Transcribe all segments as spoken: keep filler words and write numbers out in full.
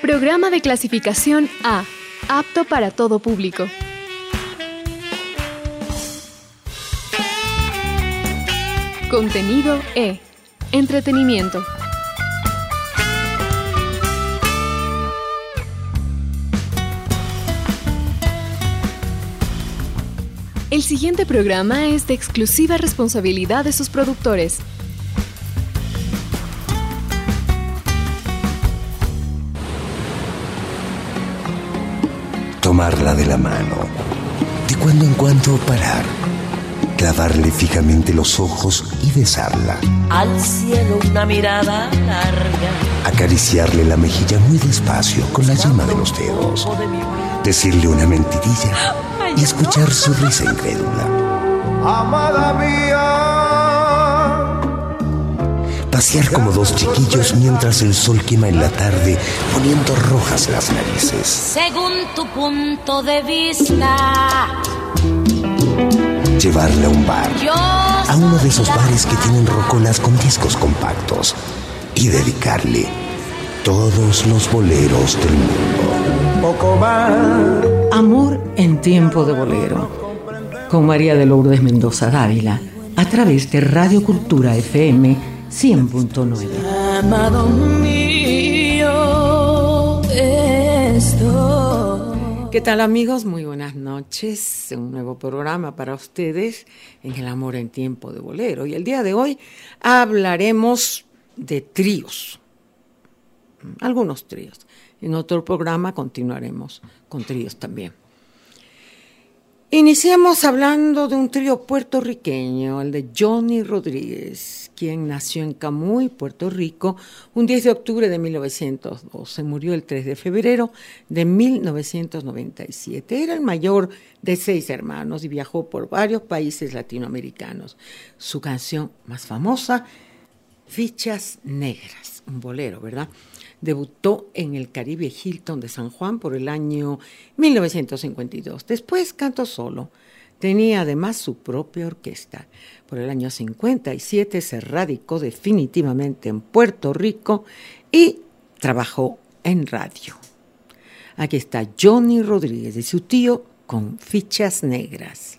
Programa de clasificación A, apto para todo público. Contenido E, entretenimiento. El siguiente programa es de exclusiva responsabilidad de sus productores. Tomarla de la mano, de cuando en cuando parar, clavarle fijamente los ojos y besarla. Al cielo una mirada larga, acariciarle la mejilla muy despacio con la yema de los dedos, decirle una mentirilla y escuchar su risa incrédula. Amada mía. Pasear como dos chiquillos mientras el sol quema en la tarde, poniendo rojas las narices. Según tu punto de vista, llevarle a un bar, a uno de esos bares que tienen rocolas con discos compactos, y dedicarle todos los boleros del mundo. Poco más. Amor en tiempo de bolero, con María de Lourdes Mendoza Dávila, a través de Radio Cultura F M cien punto nueve. Amado mío, esto. ¿Qué tal, amigos? Muy buenas noches. Un nuevo programa para ustedes en El Amor en Tiempo de Bolero. Y el día de hoy hablaremos de tríos, algunos tríos. En otro programa continuaremos con tríos también. Iniciamos hablando de un trío puertorriqueño, el de Johnny Rodríguez, quien nació en Camuy, Puerto Rico, un diez de octubre de mil novecientos doce. Murió el tres de febrero de mil novecientos noventa y siete. Era el mayor de seis hermanos y viajó por varios países latinoamericanos. Su canción más famosa, Fichas Negras, un bolero, ¿verdad? Debutó en el Caribe Hilton de San Juan por el año mil novecientos cincuenta y dos. Después cantó solo. Tenía además su propia orquesta. Por el año cincuenta y siete se radicó definitivamente en Puerto Rico y trabajó en radio. Aquí está Johnny Rodríguez y su tío con Fichas Negras.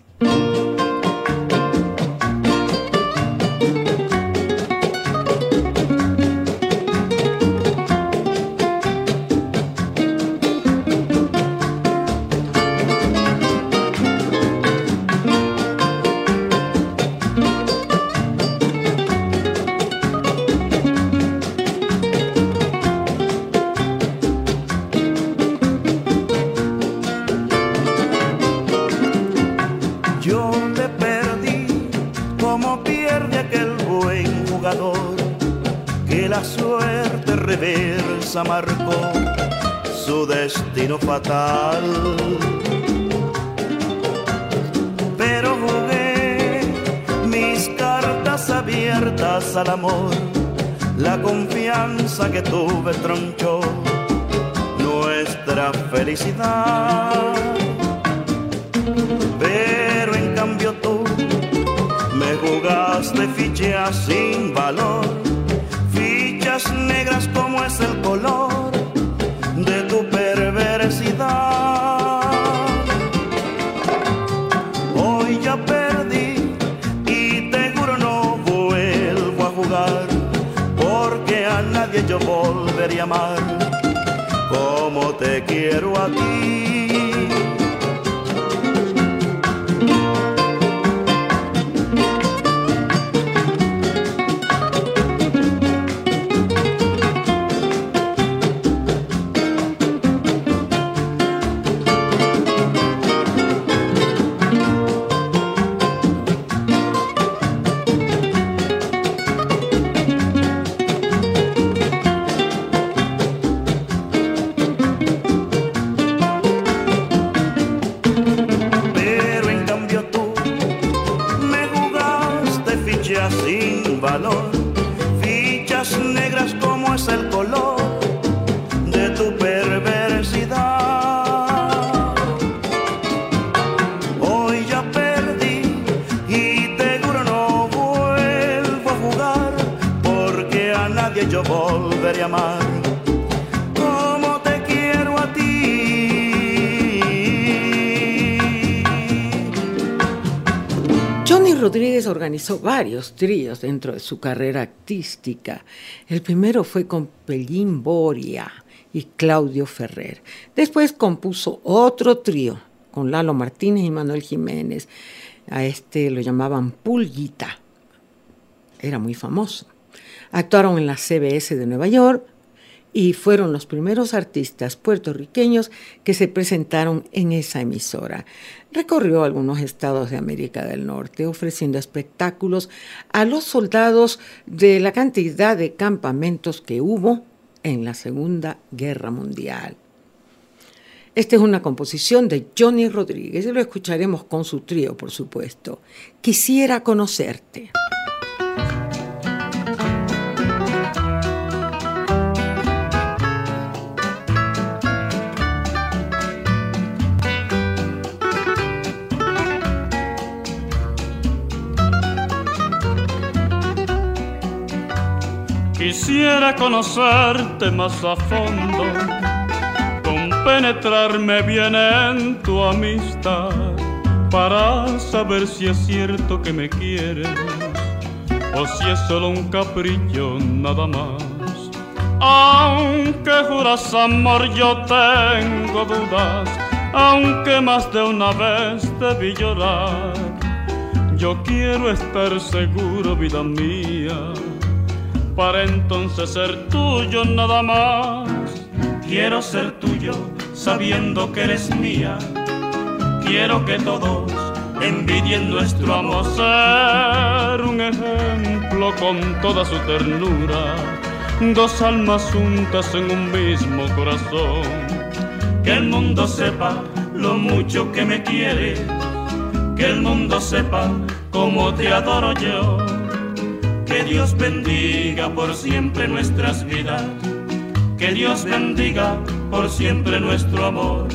Marcó su destino fatal, pero jugué mis cartas abiertas al amor. La confianza que tuve tronchó nuestra felicidad, pero en cambio tú me jugaste fichas sin valor, fichas negras como es el color de tu perversidad. Hoy ya perdí y te juro no vuelvo a jugar, porque a nadie yo volvería a amar como te quiero a ti. Yo volveré a amar como te Johnny Rodríguez organizó varios tríos dentro de su carrera artística. El primero fue con Pellín Boria y Claudio Ferrer. Después compuso otro trío con Lalo Martínez y Manuel Jiménez. A este lo llamaban Pulguita. Era muy famoso. Actuaron en la C B S de Nueva York y fueron los primeros artistas puertorriqueños que se presentaron en esa emisora. Recorrió algunos estados de América del Norte ofreciendo espectáculos a los soldados de la cantidad de campamentos que hubo en la Segunda Guerra Mundial. Esta es una composición de Johnny Rodríguez y lo escucharemos con su trío, por supuesto. Quisiera conocerte. Quisiera conocerte más a fondo, compenetrarme bien en tu amistad, para saber si es cierto que me quieres o si es solo un capricho nada más. Aunque juras amor yo tengo dudas, aunque más de una vez te vi llorar. Yo quiero estar seguro, vida mía, para entonces ser tuyo nada más. Quiero ser tuyo sabiendo que eres mía. Quiero que todos envidien nuestro amor, ser un ejemplo con toda su ternura, dos almas juntas en un mismo corazón. Que el mundo sepa lo mucho que me quieres, que el mundo sepa cómo te adoro yo. Que Dios bendiga por siempre nuestras vidas, que Dios bendiga por siempre nuestro amor.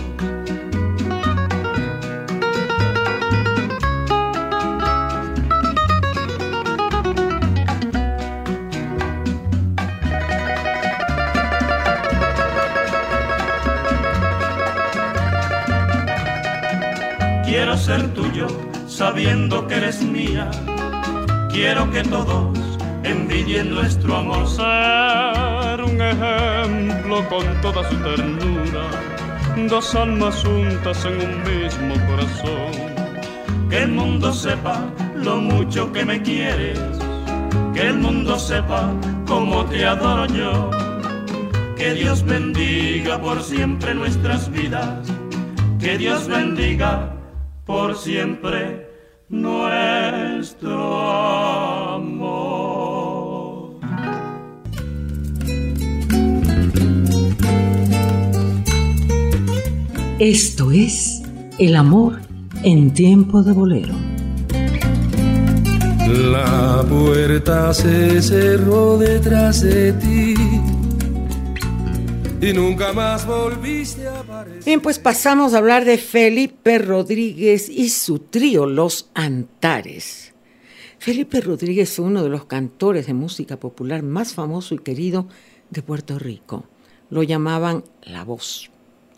Quiero ser tuyo sabiendo que eres mía. Quiero que todos envidien nuestro amor, ser un ejemplo con toda su ternura, dos almas juntas en un mismo corazón. Que el mundo sepa lo mucho que me quieres, que el mundo sepa cómo te adoro yo. Que Dios bendiga por siempre nuestras vidas, que Dios bendiga por siempre nuestro amor. Esto es El amor en tiempo de bolero. La puerta se cerró detrás de ti y nunca más volviste a aparecer. Bien, pues pasamos a hablar de Felipe Rodríguez y su trío Los Antares. Felipe Rodríguez fue uno de los cantores de música popular más famoso y querido de Puerto Rico. Lo llamaban La Voz.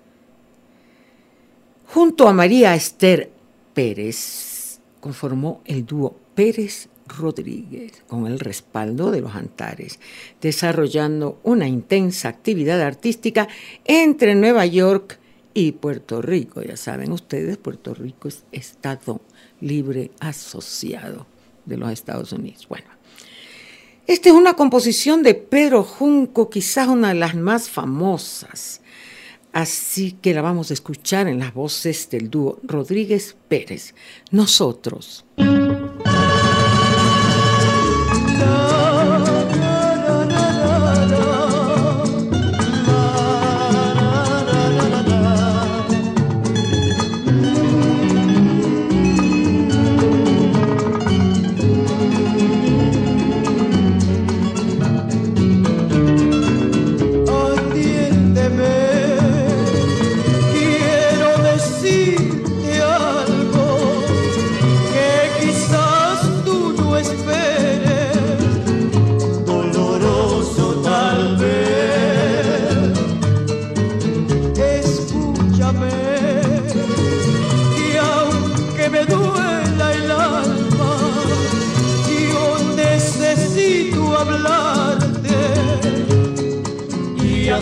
Junto a María Esther Pérez conformó el dúo Pérez Rodríguez, con el respaldo de Los Antares, desarrollando una intensa actividad artística entre Nueva York y Puerto Rico. Ya saben ustedes, Puerto Rico es Estado Libre Asociado de los Estados Unidos. Bueno, esta es una composición de Pedro Junco, quizás una de las más famosas, así que la vamos a escuchar en las voces del dúo Rodríguez Pérez. Nosotros. Quiero decirte algo que quizás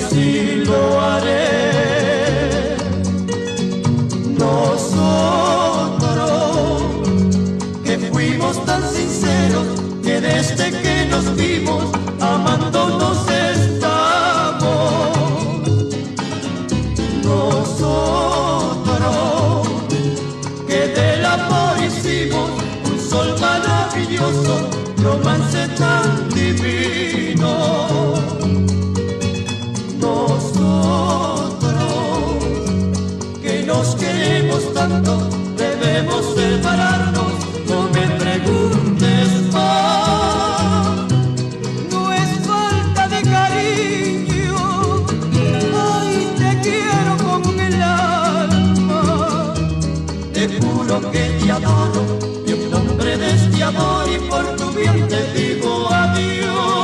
sí lo haré. Nosotros que fuimos tan sinceros, que desde que nos vimos amándonos estamos. Nosotros que del amor hicimos un sol maravilloso, romance tan divino. Nosotros que nos queremos tanto, debemos separarnos, no me preguntes más. No es falta de cariño, ay, te quiero con el alma. Te juro que te adoro, y en nombre de este amor y por tu bien te digo adiós.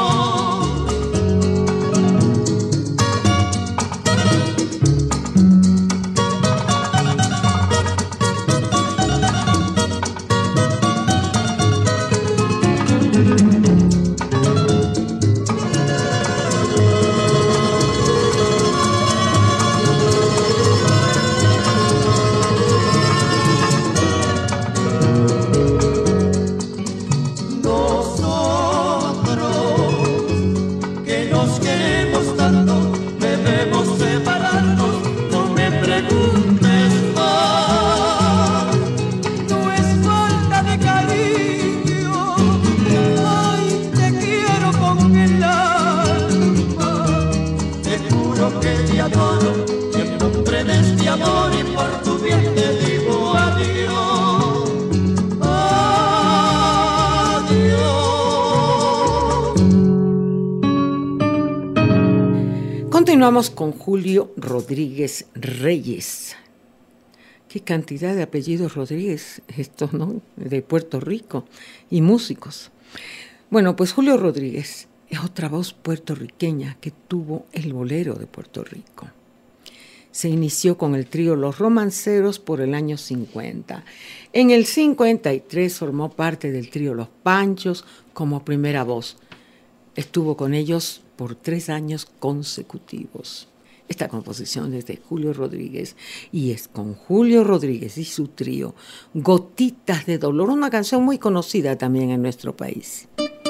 Continuamos con Julio Rodríguez Reyes. Qué cantidad de apellidos Rodríguez, estos, ¿no? De Puerto Rico, y músicos. Bueno, pues Julio Rodríguez es otra voz puertorriqueña que tuvo el bolero de Puerto Rico. Se inició con el trío Los Romanceros por el año cincuenta. En el cincuenta y tres formó parte del trío Los Panchos como primera voz. Estuvo con ellos por tres años consecutivos. Esta composición es de Julio Rodríguez y es con Julio Rodríguez y su trío Gotitas de Dolor, una canción muy conocida también en nuestro país.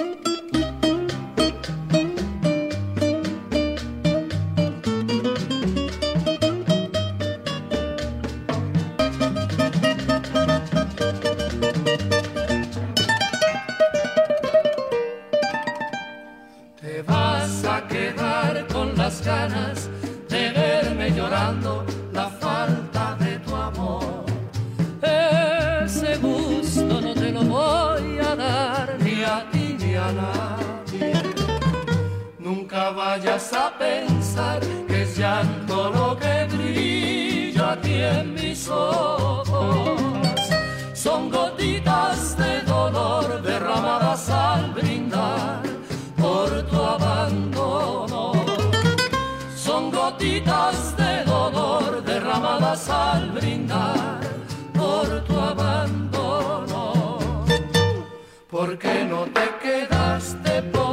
Vayas a pensar que es llanto lo que brilla aquí en mis ojos. Son gotitas de dolor derramadas al brindar por tu abandono. Son gotitas de dolor derramadas al brindar por tu abandono. ¿Por qué no te quedaste por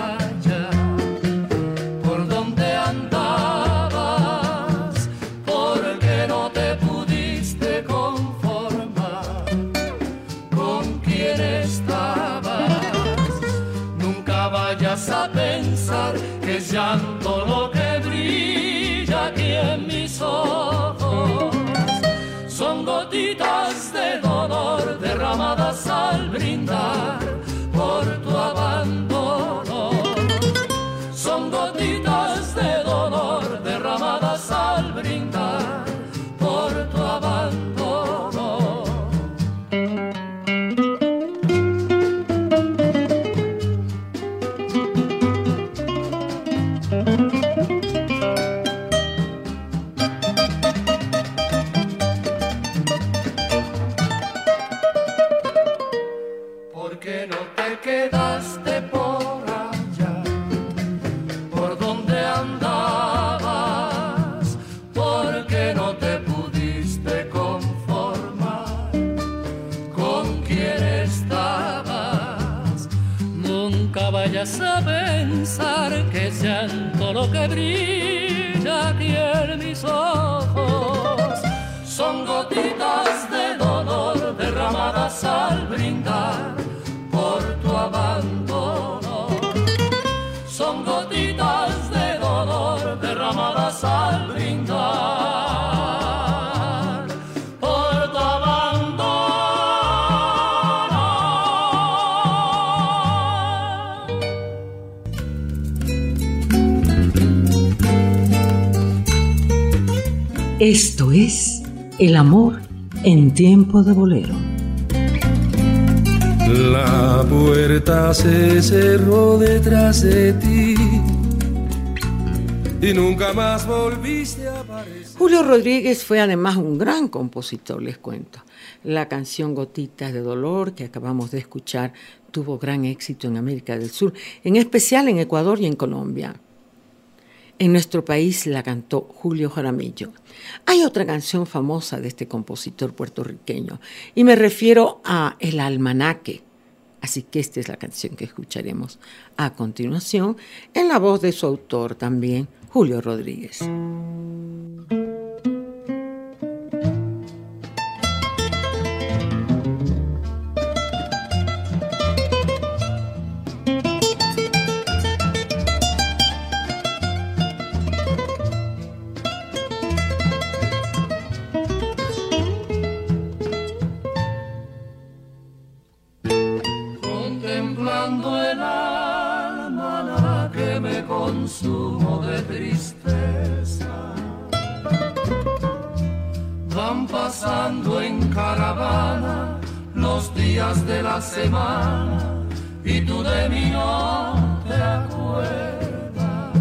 a pensar que es llanto lo que brilla aquí en mis ojos? Son gotitas de dolor derramadas al brindar por tu abandono. Son gotitas de dolor derramadas al brindar por tu abandono. A pensar pensar que es llanto lo que brilla aquí en mis ojos. Son gotitas de dolor derramadas al brindar por tu abandono. Son gotitas de dolor derramadas al brindar por tu abandono. Esto es El amor en tiempo de bolero. La puerta se cerró detrás de ti y nunca más volviste a aparecer. Julio Rodríguez fue además un gran compositor, les cuento. La canción Gotitas de Dolor que acabamos de escuchar tuvo gran éxito en América del Sur, en especial en Ecuador y en Colombia. En nuestro país la cantó Julio Jaramillo. Hay otra canción famosa de este compositor puertorriqueño y me refiero a El Almanaque. Así que esta es la canción que escucharemos a continuación en la voz de su autor también, Julio Rodríguez. Consumo de tristeza, van pasando en caravana los días de la semana y tú de mí no te acuerdas.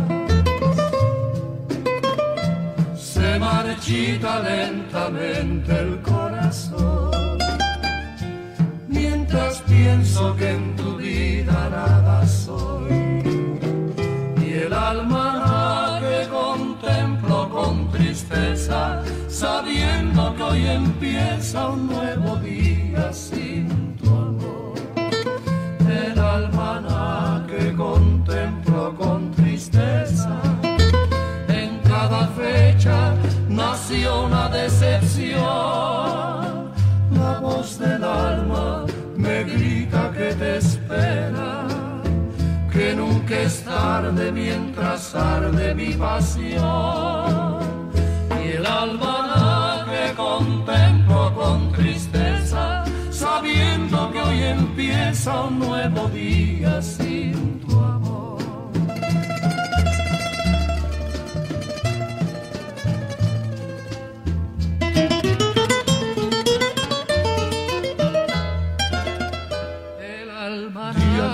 Se marchita lentamente el corazón mientras pienso que en tu vida nada soy. El alma que contemplo con tristeza, sabiendo que hoy empieza un nuevo día sin tu amor. El alma que contemplo con tristeza, en cada fecha nació una decepción. La voz del alma me grita que te espera, que nunca es tarde mientras arde mi pasión. Y el alma que contemplo con tristeza, sabiendo que hoy empieza un nuevo día sin tu amor. El alma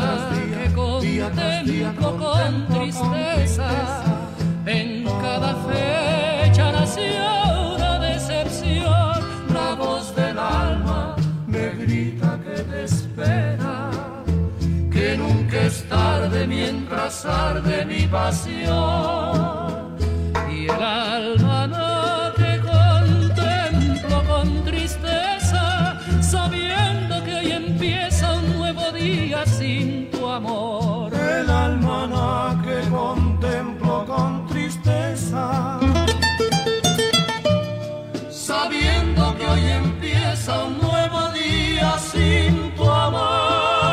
contemplo con tristeza, en cada fecha nació una decepción. La voz del alma me grita que te espera, que nunca es tarde mientras arde mi pasión. Y el alma no te contemplo con tristeza, sabiendo que hoy empieza un nuevo día sin tu amor. El alma que contemplo con tristeza, sabiendo que hoy empieza un nuevo día sin tu amor.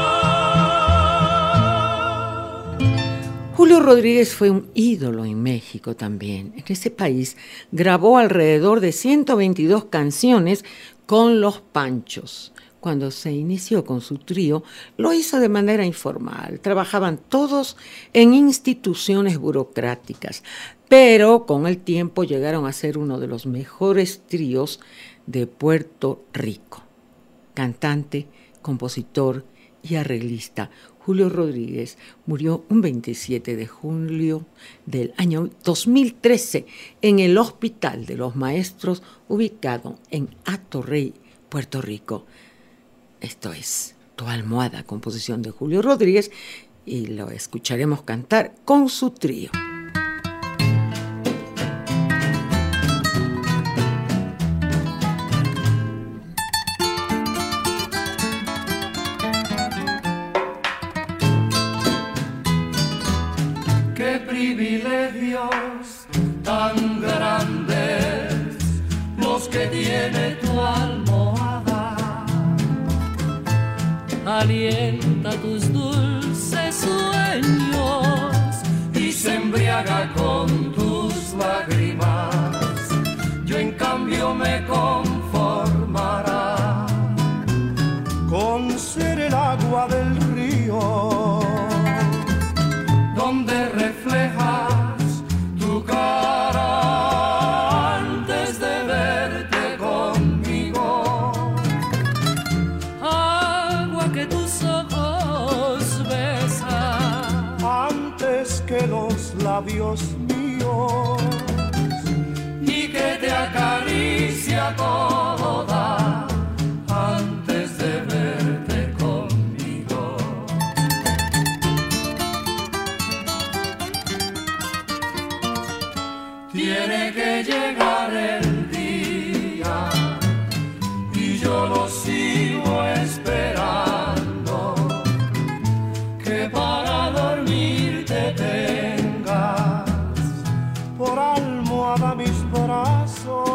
Julio Rodríguez fue un ídolo en México también. En ese país grabó alrededor de ciento veintidós canciones con Los Panchos. Cuando se inició con su trío, lo hizo de manera informal. Trabajaban todos en instituciones burocráticas, pero con el tiempo llegaron a ser uno de los mejores tríos de Puerto Rico. Cantante, compositor y arreglista, Julio Rodríguez murió un veintisiete de julio del año dos mil trece en el Hospital de los Maestros, ubicado en Atorrey, Puerto Rico. Esto es Tu Almohada, composición de Julio Rodríguez, y lo escucharemos cantar con su trío. privilegios tan grandes los que tiene tu almohada. Alienta tus dulces sueños y se embriaga con tus lágrimas. Yo en cambio me conformará con ser el agua del río donde reflejas tu cara antes de verte conmigo. Agua que tus ojos besan antes que los labios míos y que te acaricia toda antes de verte conmigo. Tiene que llegar el día y yo lo sigo esperando, que para dormir te tengas por almohada mis brazos,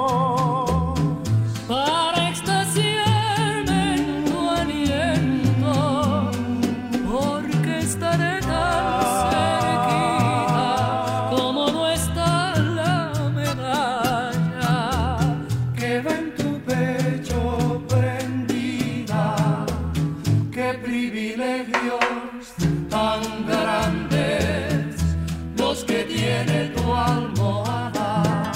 para extasiarme en tu aliento, porque estaré tan cerquita como no está la medalla que va en tu pecho prendida. Qué privilegios tan grandes los que tiene tu almohada,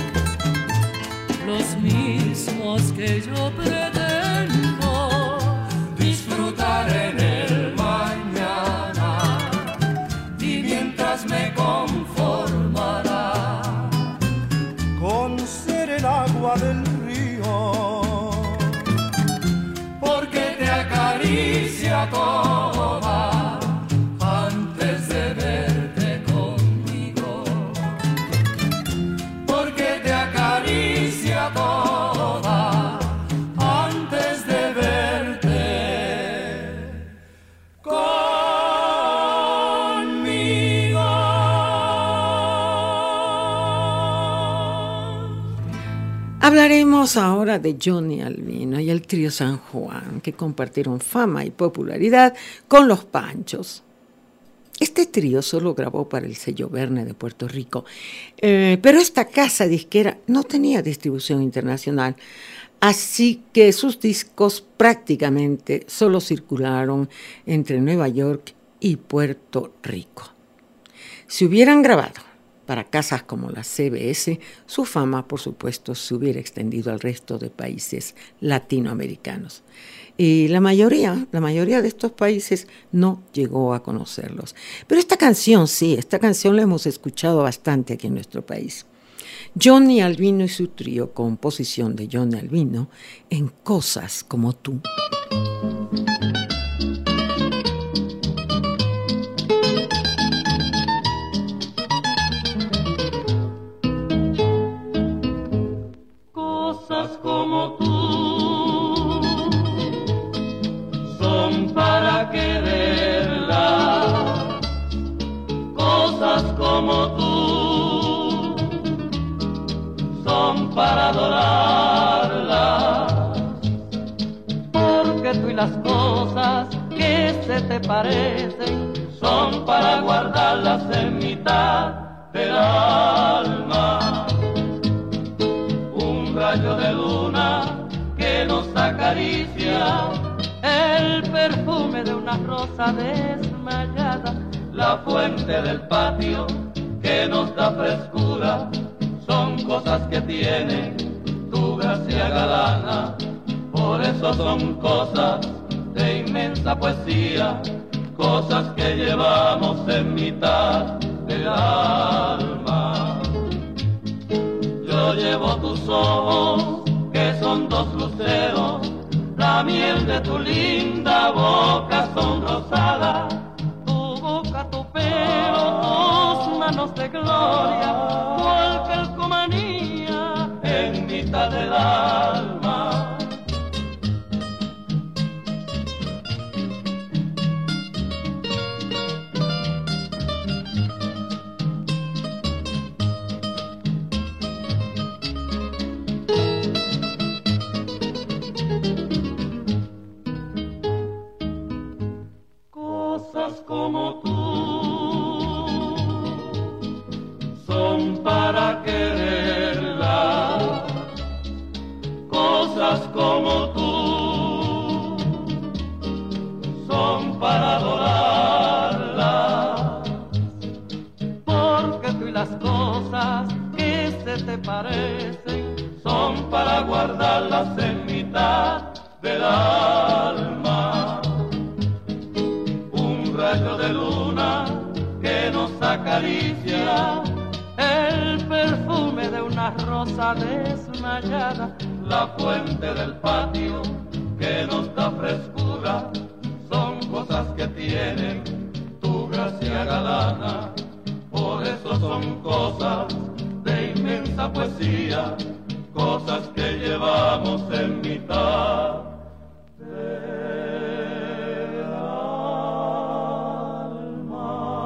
los mismos que yo pretendo disfrutar en el mañana, y mientras me conformará con ser el agua del río, porque te acaricia toda antes de verte conmigo, porque te acaricia toda antes de verte conmigo. Hablaremos ahora de Johnny Albino y el trío San Juan, que compartieron fama y popularidad con los Panchos. Este trío solo grabó para el sello Verne de Puerto Rico, eh, pero esta casa disquera no tenía distribución internacional, así que sus discos prácticamente solo circularon entre Nueva York y Puerto Rico. Si hubieran grabado para casas como la C B S, su fama, por supuesto, se hubiera extendido al resto de países latinoamericanos. Y la mayoría, la mayoría de estos países no llegó a conocerlos. Pero esta canción, sí, esta canción la hemos escuchado bastante aquí en nuestro país. Johnny Albino y su trío, composición de Johnny Albino, en Cosas como tú. Cosas como tú son para quererlas, cosas como tú son para adorarlas, porque tú y las cosas que se te parecen son para guardarlas en mitad del alma. Un rayo de luna que nos acaricia, el perfume de una rosa desmayada, la fuente del patio que nos da frescura, son cosas que tienen tu gracia galana. Por eso son cosas de inmensa poesía, cosas que llevamos en mitad del alma. Yo llevo tus ojos, que son dos luceros, la miel de tu linda boca son rosada, tu boca, tu pelo, tus manos de gloria, cual calcomanía en mitad del alma. son para quererla, cosas como tú son para adorarla, porque tú y las cosas que se te parecen son para guardarlas en mitad del alma. Un rayo de luna que nos acaricia, el perfume de una rosa desmayada, la fuente del patio que nos da frescura, son cosas que tienen tu gracia galana. Por eso son cosas de inmensa poesía, cosas que llevamos en mitad del alma.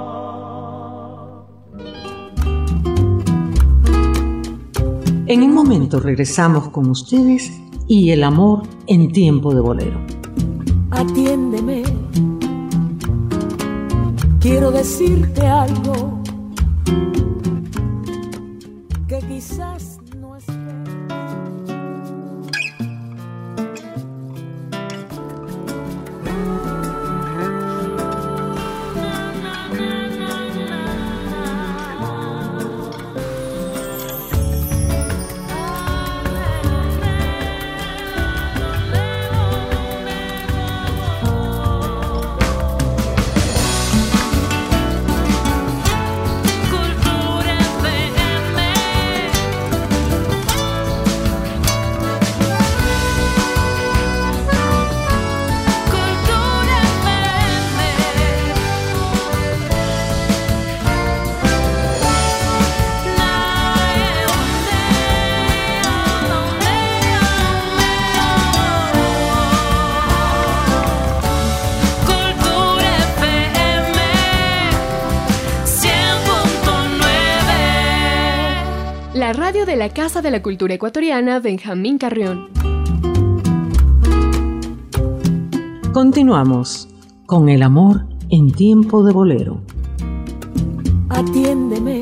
En un momento regresamos con ustedes y el amor en tiempo de bolero. Atiéndeme, quiero decirte algo que quizás no esperes. La radio de la Casa de la Cultura Ecuatoriana Benjamín Carrión. Continuamos con el amor en tiempo de bolero. Atiéndeme,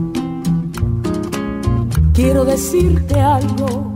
quiero decirte algo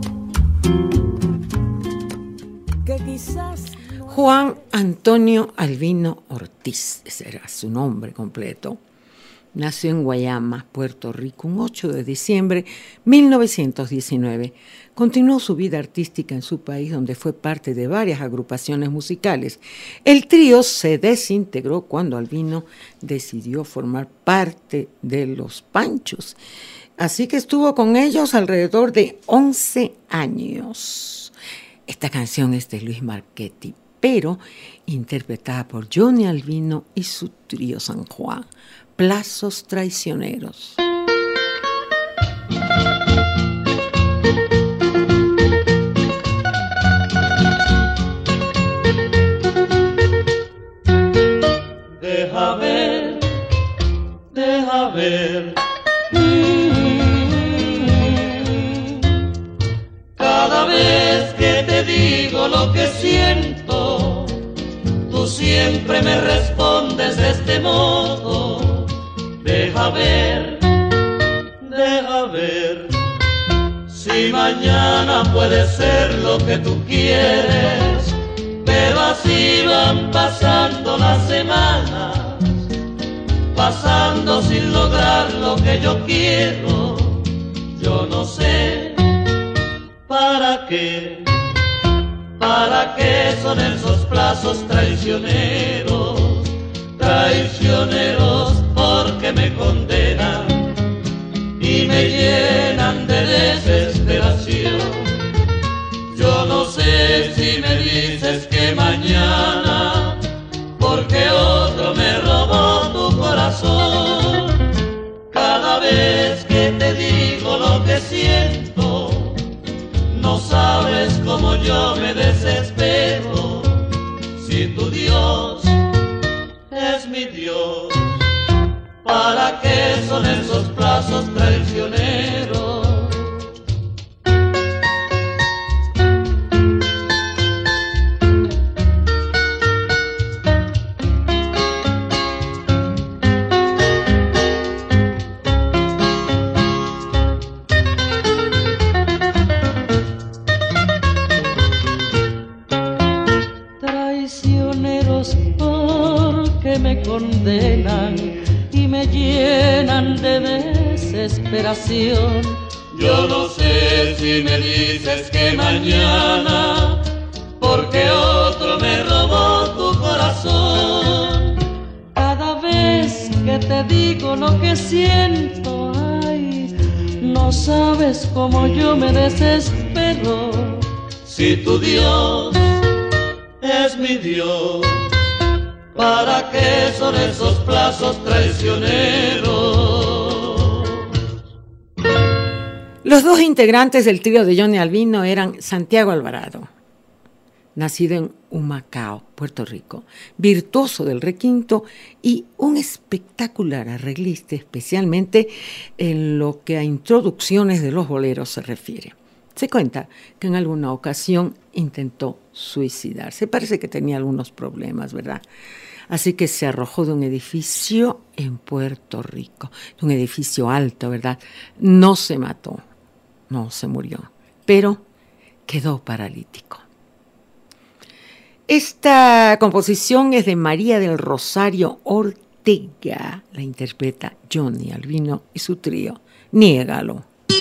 que quizás no... Juan Antonio Albino Ortiz, ese era su nombre completo. Nació en Guayama, Puerto Rico, un ocho de diciembre de mil novecientos diecinueve. Continuó su vida artística en su país, donde fue parte de varias agrupaciones musicales. El trío se desintegró cuando Albino decidió formar parte de Los Panchos. Así que estuvo con ellos alrededor de once años. Esta canción es de Luis Marchetti, pero interpretada por Johnny Albino y su trío San Juan. Plazos traicioneros. Deja ver, deja ver. Cada vez que te digo lo que siento, tú siempre me respondes de este modo. Deja ver, deja ver, si mañana puede ser lo que tú quieres, pero así van pasando las semanas, pasando sin lograr lo que yo quiero. Yo no sé para qué, para qué son esos plazos traicioneros, traicioneros porque me condenan y me llenan de desesperación. Yo no sé si me dices que mañana, porque otro me robó tu corazón. Cada vez que te digo lo que siento, no sabes cómo yo me desespero. Si tu Dios es mi Dios, ¿para qué son esos plazos traicioneros? grande desesperación. Yo no sé si me dices que mañana, porque otro me robó tu corazón. Cada vez que te digo lo que siento, ay, no sabes cómo yo me desespero. Si tu Dios es mi Dios, ¿para qué son esos plazos traicioneros? Los dos integrantes del trío de Johnny Albino eran Santiago Alvarado, nacido en Humacao, Puerto Rico, virtuoso del requinto y un espectacular arreglista, especialmente en lo que a introducciones de los boleros se refiere. Se cuenta que en alguna ocasión intentó suicidarse. Parece que tenía algunos problemas, ¿verdad? Así que se arrojó de un edificio en Puerto Rico, de un edificio alto, ¿verdad? No se mató, no se murió, pero quedó paralítico. Esta composición es de María del Rosario Ortega, la interpreta Johnny Albino y su trío. Niégalo.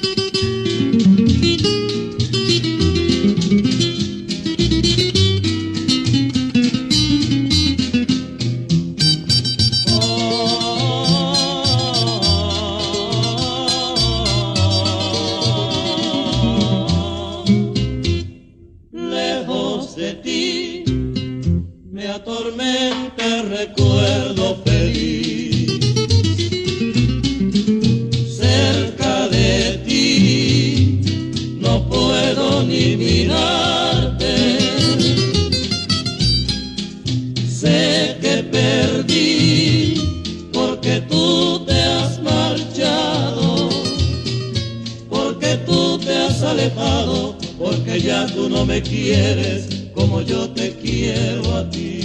Atormenta el recuerdo feliz, cerca de ti no puedo ni mirarte, sé que perdí porque tú te has marchado, porque tú te has alejado, porque ya tú no me quieres como yo te quiero a ti.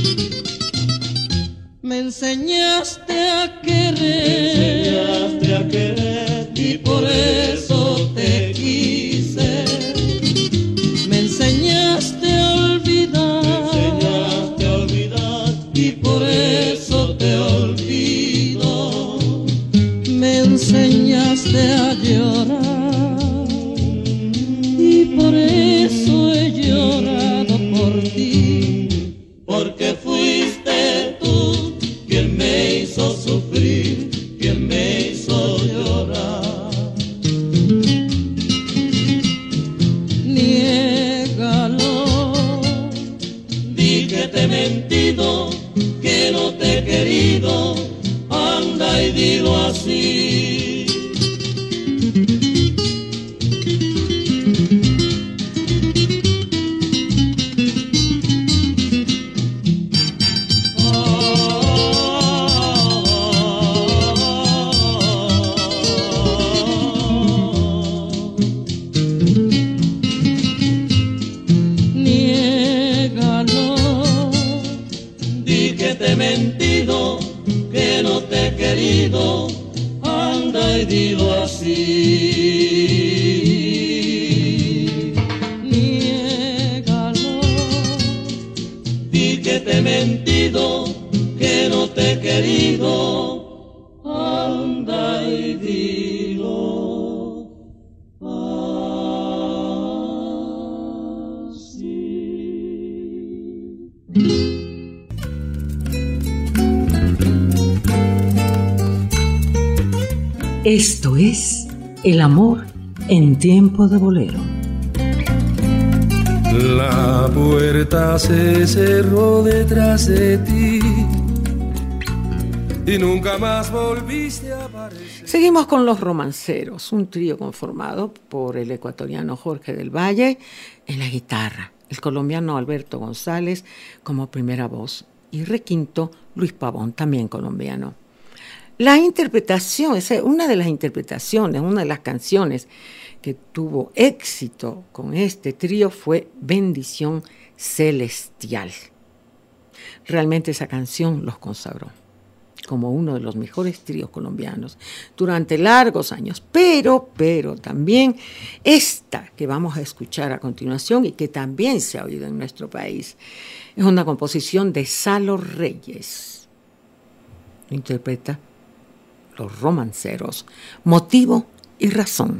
Me enseñaste a querer, me enseñaste a querer y por eso te quise. Me enseñaste a olvidar, me enseñaste a olvidar y por eso te olvido. Me enseñaste a llorar y por eso he llorado por ti, porque fuiste tú quien me hizo sufrir, quien me hizo llorar. Niégalo, di que te he mentido, que no te he querido, anda y dilo así. Anda y dilo así. Niégalo, di que te he mentido, que no te he querido, anda y dilo así. Esto es El amor en tiempo de bolero. La puerta se cerró detrás de ti y nunca más volviste a aparecer. Seguimos con Los Romanceros, un trío conformado por el ecuatoriano Jorge del Valle en la guitarra, el colombiano Alberto González como primera voz y requinto Luis Pavón, también colombiano. La interpretación, es una de las interpretaciones, una de las canciones que tuvo éxito con este trío fue Bendición Celestial. Realmente esa canción los consagró como uno de los mejores tríos colombianos durante largos años. Pero, pero también esta que vamos a escuchar a continuación y que también se ha oído en nuestro país, es una composición de Salo Reyes. Lo interpreta Los Romanceros, Motivo y Razón.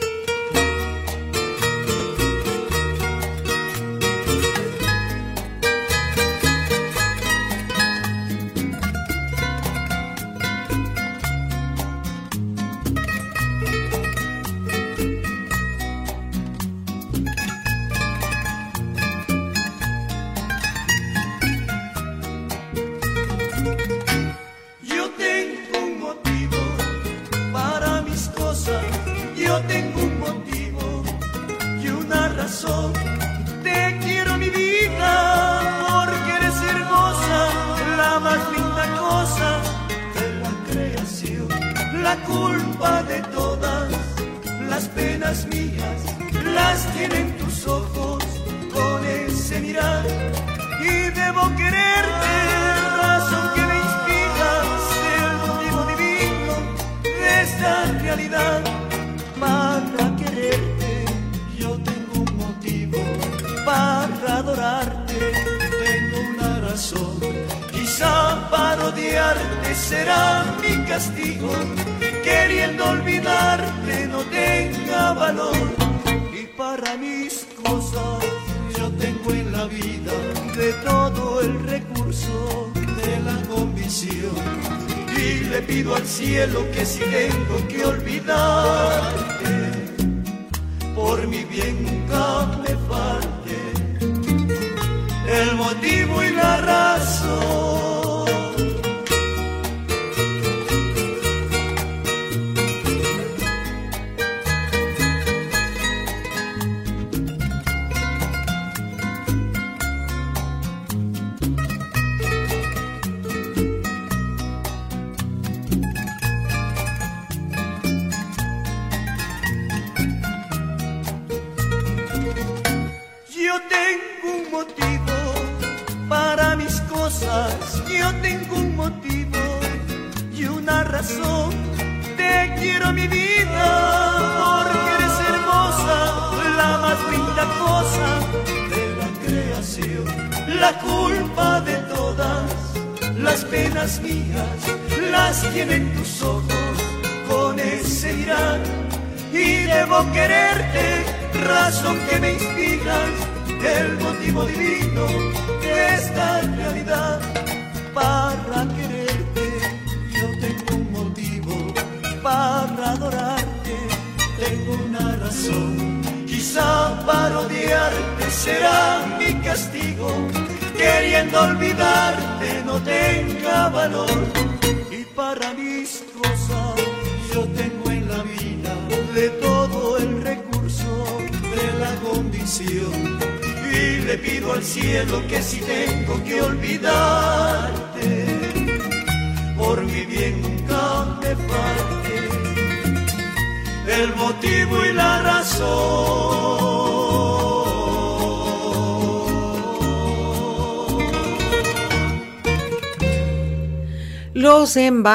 Los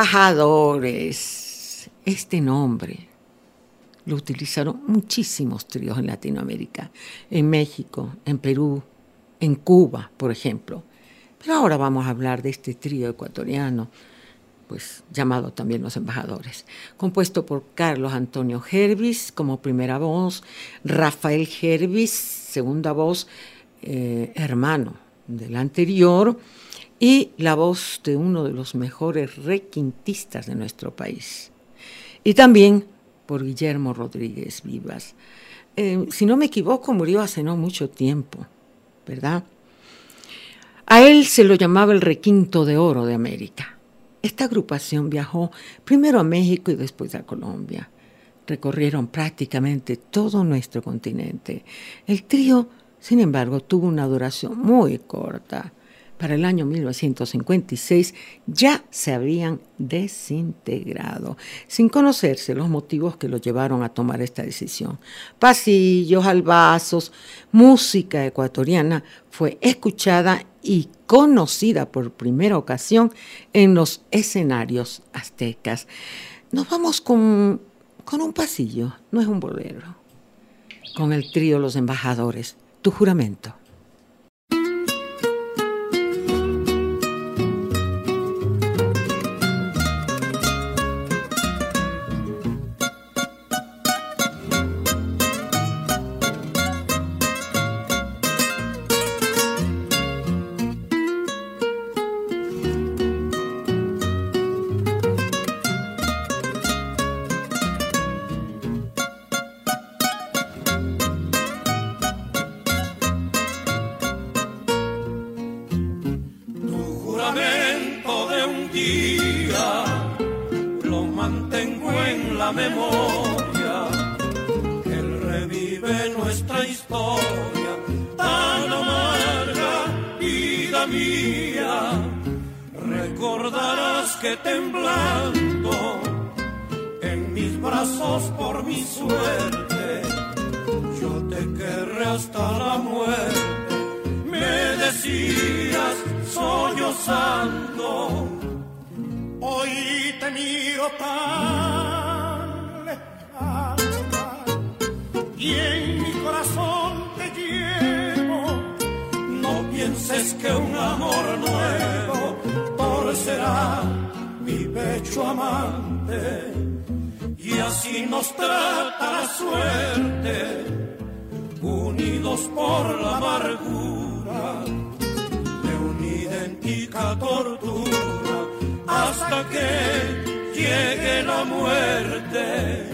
Embajadores. Este nombre lo utilizaron muchísimos tríos en Latinoamérica, en México, en Perú, en Cuba, por ejemplo. Pero ahora vamos a hablar de este trío ecuatoriano, pues llamado también Los Embajadores, compuesto por Carlos Antonio Gervis como primera voz, Rafael Gervis, segunda voz, eh, hermano del anterior, y la voz de uno de los mejores requintistas de nuestro país. Y también por Guillermo Rodríguez Vivas. Eh, si no me equivoco, murió hace no mucho tiempo, ¿verdad? A él se lo llamaba el Requinto de Oro de América. Esta agrupación viajó primero a México y después a Colombia. Recorrieron prácticamente todo nuestro continente. El trío, sin embargo, tuvo una duración muy corta. Para el año mil novecientos cincuenta y seis ya se habían desintegrado, sin conocerse los motivos que los llevaron a tomar esta decisión. Pasillos, albazos, música ecuatoriana fue escuchada y conocida por primera ocasión en los escenarios aztecas. Nos vamos con, con un pasillo, no es un bolero, con el trío Los Embajadores, Tu Juramento. mantengo en la memoria, que él revive nuestra historia tan amarga, vida mía. Recordarás que temblando en mis brazos por mi suerte, yo te querré hasta la muerte. Me decías sollozando, hoy te miro tan lejana y en mi corazón te llevo. No pienses que un amor nuevo torcerá mi pecho amante, y así nos trata la suerte, unidos por la amargura de una idéntica tortura, hasta que llegue la muerte.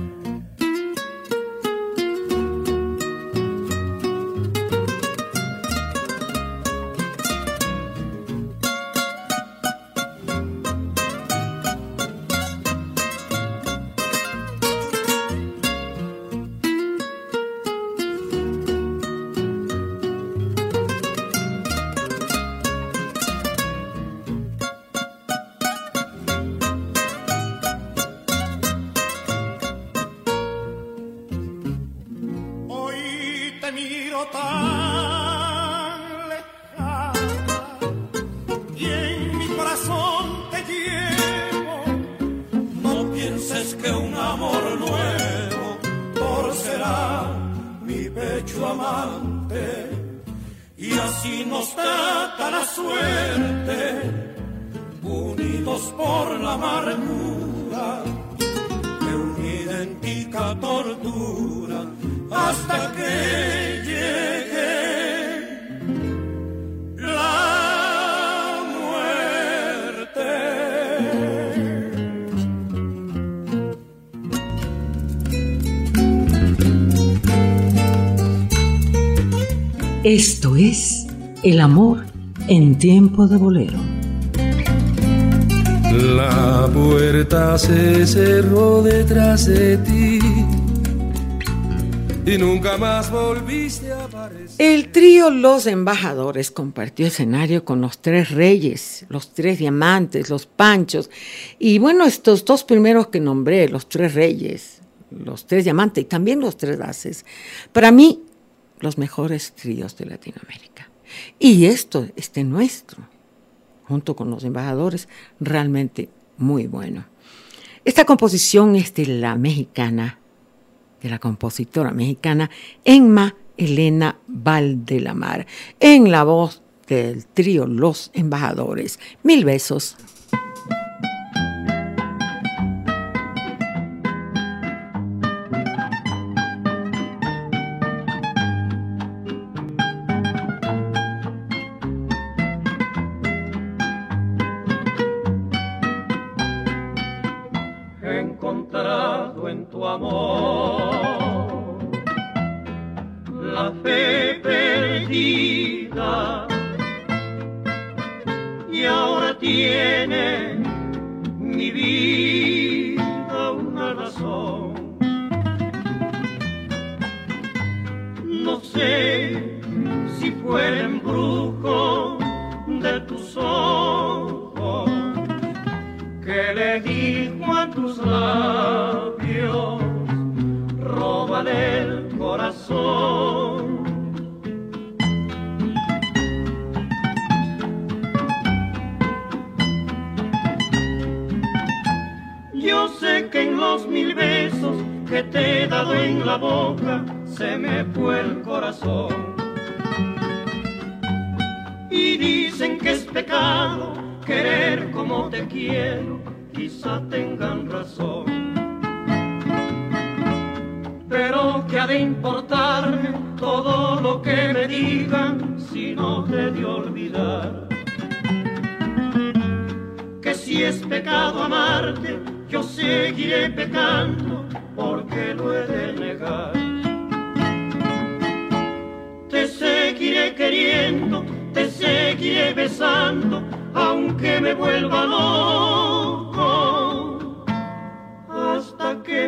Esto es El amor en tiempo de bolero. La puerta se cerró detrás de ti y nunca más volviste a aparecer. El trío Los Embajadores compartió escenario con los Tres Reyes, los Tres Diamantes, los Panchos, y bueno, estos dos primeros que nombré, los Tres Reyes, los Tres Diamantes y también los Tres Haces, para mí los mejores tríos de Latinoamérica. Y esto, este nuestro, junto con Los Embajadores, realmente muy bueno. Esta composición es de la mexicana, de la compositora mexicana Emma Elena Valdelamar, en la voz del trío Los Embajadores. Mil besos.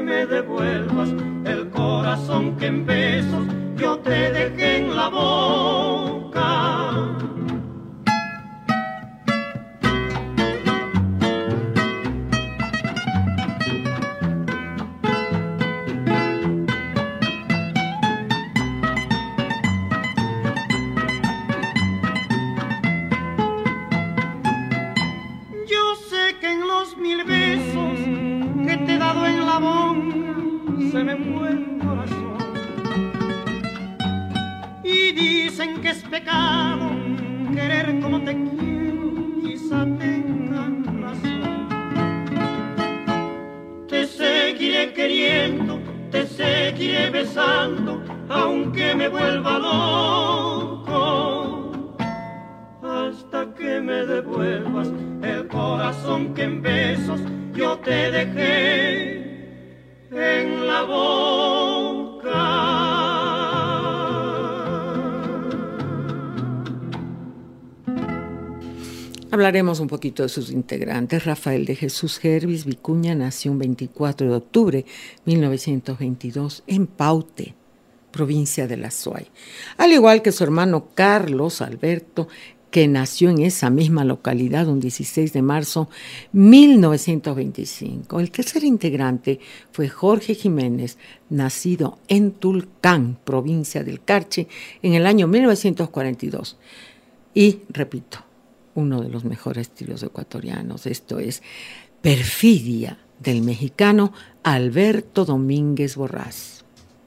me devuelvas el corazón que en besos yo te dejé en la boca. Se me muere el corazón y dicen que es pecado querer como te quiero, quizá tengan razón. Te seguiré queriendo, te seguiré besando, aunque me vuelva loco, hasta que me devuelvas el corazón que en besos yo te dejé en la boca. Hablaremos un poquito de sus integrantes. Rafael de Jesús Gervis Vicuña nació un veinticuatro de octubre de mil novecientos veintidós en Paute, provincia de La Suay. Al igual que su hermano Carlos Alberto, que nació en esa misma localidad un dieciséis de marzo de mil novecientos veinticinco. El tercer integrante fue Jorge Jiménez, nacido en Tulcán, provincia del Carchi, en el año mil novecientos cuarenta y dos. Y, repito, uno de los mejores tríos ecuatorianos, esto es Perfidia, del mexicano Alberto Domínguez Borrás.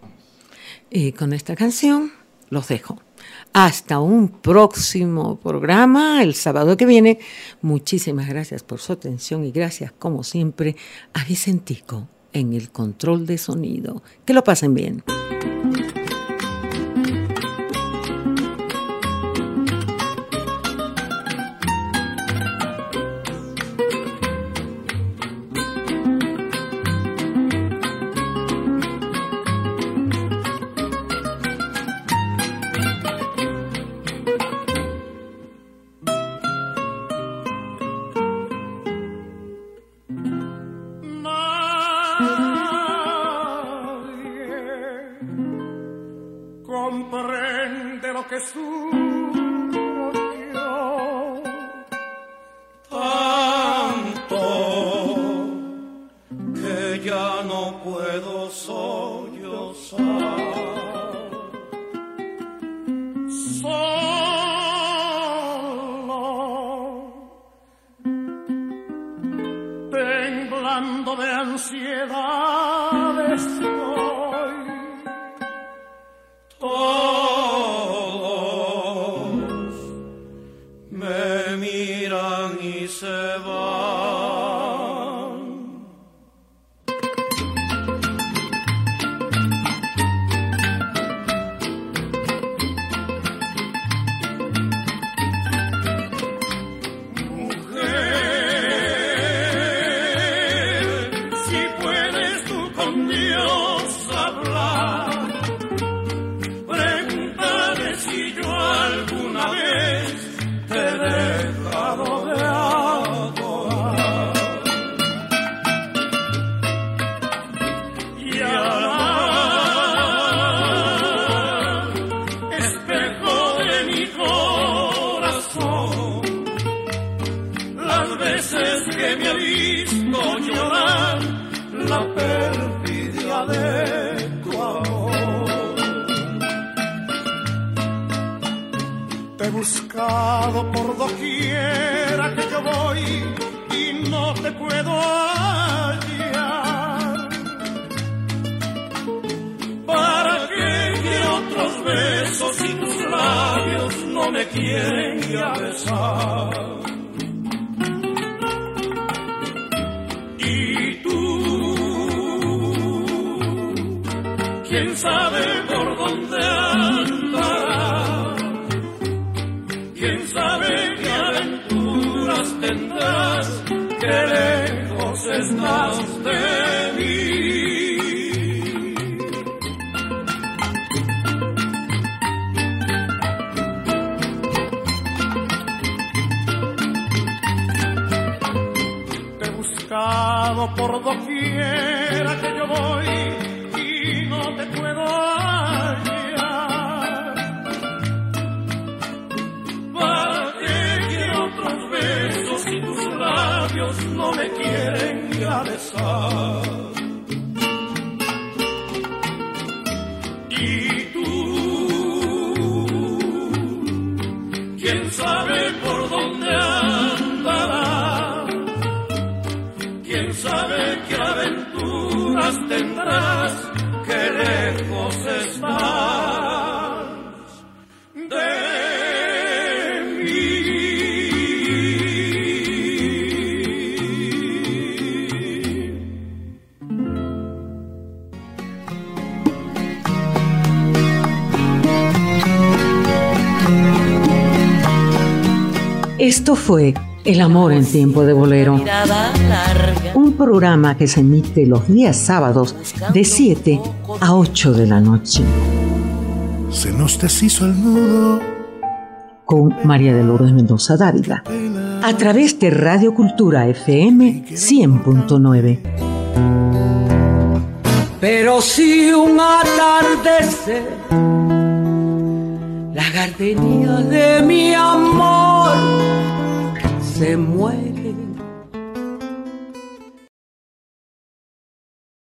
Y con esta canción los dejo. Hasta un próximo programa el sábado que viene. Muchísimas gracias por su atención y gracias, como siempre, a Vicentico en el control de sonido. Que lo pasen bien. Por doquier fuera que yo voy y no te puedo hallar. ¿Para qué quiero otros besos si tus labios no me quieren ya besar? Y tú, quién sabe por dónde andará, quién sabe qué aventuras tendrás, qué lejos estás de mí. Esto fue El amor en tiempo de bolero, un programa que se emite los días sábados de siete a ocho de la noche. Se nos deshizo el nudo. Con María de Lourdes Mendoza Dávila, a través de Radio Cultura F M cien punto nueve. Pero si un atardecer la gardenia de mi amor se muere,